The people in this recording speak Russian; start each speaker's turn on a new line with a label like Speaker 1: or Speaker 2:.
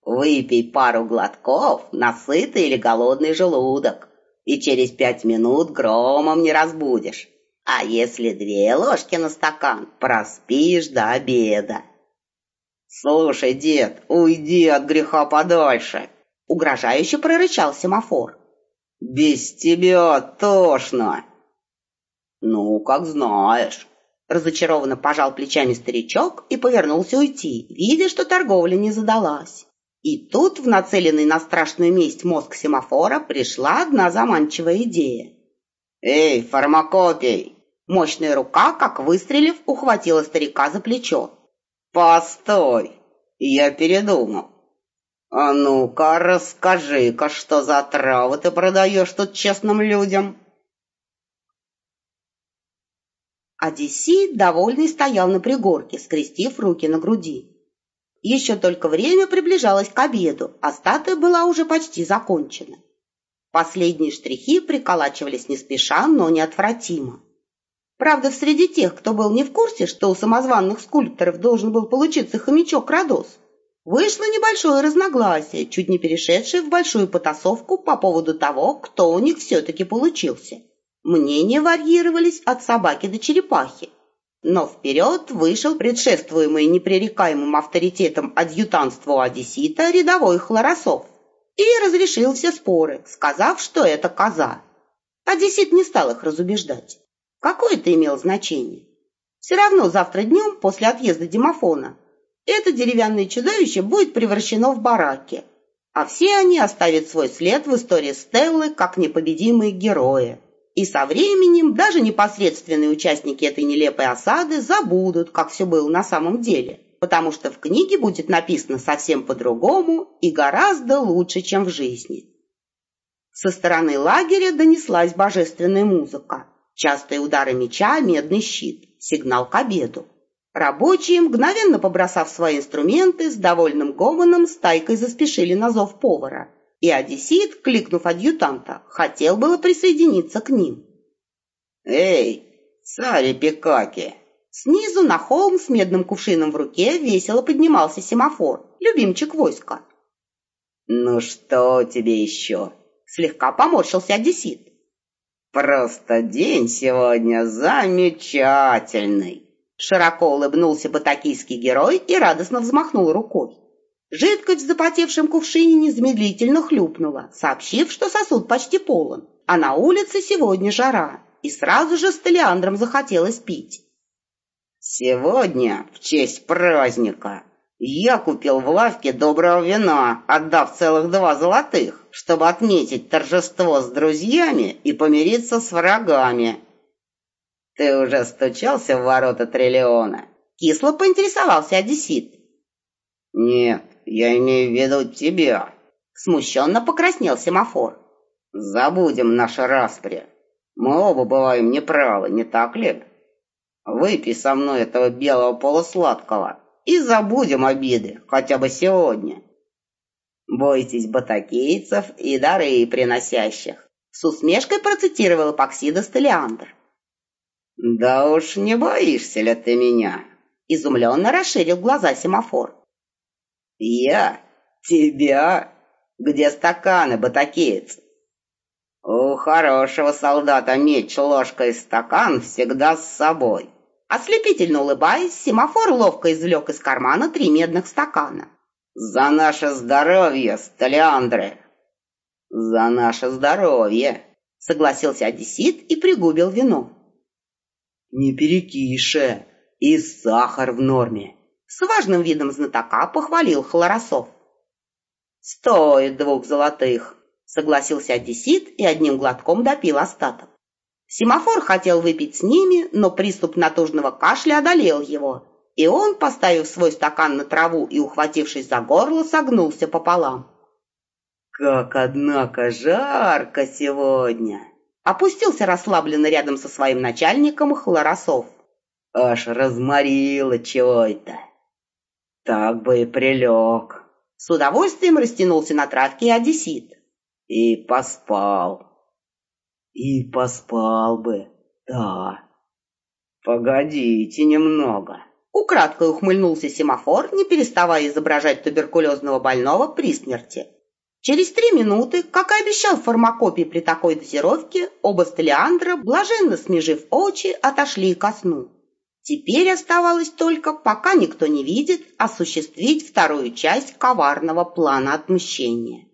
Speaker 1: Выпей пару глотков на сытый или голодный желудок, и через 5 минут громом не разбудишь. А если 2 ложки на стакан, проспишь до обеда. Слушай, дед, уйди от греха подальше, угрожающе прорычал семафор. Без тебя тошно. Ну, как знаешь. Разочарованно пожал плечами старичок и повернулся уйти, видя, что торговля не задалась. И тут в нацеленный на страшную месть мозг семафора пришла одна заманчивая идея. «Эй, фармакопий!» Мощная рука, как выстрелив, ухватила старика за плечо. «Постой! Я передумал. А ну-ка, расскажи-ка, что за травы ты продаешь тут честным людям?» Одиссей, довольный, стоял на пригорке, скрестив руки на груди. Еще только время приближалось к обеду, а статуя была уже почти закончена. Последние штрихи приколачивались не спеша, но неотвратимо. Правда, среди тех, кто был не в курсе, что у самозванных скульпторов должен был получиться хомячок Родос, вышло небольшое разногласие, чуть не перешедшее в большую потасовку по поводу того, кто у них все-таки получился. Мнения варьировались от собаки до черепахи. Но вперед вышел предшествуемый непререкаемым авторитетом адъютантству одессита рядовой Хлоросов и разрешил все споры, сказав, что это коза. Одессит не стал их разубеждать. Какое это имело значение? Все равно завтра днем, после отъезда Димофона, это деревянное чудовище будет превращено в бараки, а все они оставят свой след в истории Стеллы как непобедимые герои. И со временем даже непосредственные участники этой нелепой осады забудут, как все было на самом деле, потому что в книге будет написано совсем по-другому и гораздо лучше, чем в жизни. Со стороны лагеря донеслась божественная музыка. Частые удары меча, медный щит, сигнал к обеду. Рабочие, мгновенно побросав свои инструменты, с довольным гомоном стайкой заспешили на зов повара. И одессит, кликнув адъютанта, хотел было присоединиться к ним. «Эй, царь Пикаки!» Снизу на холм с медным кувшином в руке весело поднимался семафор, любимчик войска. «Ну что тебе еще?» Слегка поморщился одессит. «Просто день сегодня замечательный!» Широко улыбнулся батакийский герой и радостно взмахнул рукой. Жидкость в запотевшем кувшине незамедлительно хлюпнула, сообщив, что сосуд почти полон, а на улице сегодня жара, и сразу же с Толеандром захотелось пить. «Сегодня, в честь праздника, я купил в лавке доброго вина, отдав целых 2 золотых, чтобы отметить торжество с друзьями и помириться с врагами». «Ты уже стучался в ворота Триллиона?» Кисло поинтересовался одессит. «Нет, я имею в виду тебя». Смущенно покраснел семафор. «Забудем наши распри. Мы оба бываем неправы, не так ли? Выпей со мной этого белого полусладкого и забудем обиды, хотя бы сегодня. Бойтесь батакейцев и дары приносящих», с усмешкой процитировал Эпоксидос Толеандр. «Да уж не боишься ли ты меня?» Изумленно расширил глаза семафор. «Я? Тебя? Где стаканы, батакеец?» «У хорошего солдата меч, ложка и стакан всегда с собой». Ослепительно улыбаясь, семафор ловко извлек из кармана 3 медных стакана. «За наше здоровье, Столеандры!» «За наше здоровье!» — согласился одессит и пригубил вино. «Не перекише, и сахар в норме!» С важным видом знатока похвалил Хлоросов. «Стоит 2 золотых!» — согласился одессит и одним глотком допил остаток. Семафор хотел выпить с ними, но приступ натужного кашля одолел его, и он, поставив свой стакан на траву и ухватившись за горло, согнулся пополам. «Как, однако, жарко сегодня!» Опустился расслабленно рядом со своим начальником Хлоросов. «Аж разморило чего-то. Так бы и прилег». С удовольствием растянулся на травке одессит. «И поспал». «И поспал бы, да». «Погодите немного», — Украдкой ухмыльнулся семафор, не переставая изображать туберкулезного больного при смерти. Через 3 минуты, как и обещал в фармакопии при такой дозировке, оба столиандра, блаженно смежив очи, отошли ко сну. Теперь оставалось только, пока никто не видит, осуществить вторую часть коварного плана отмщения.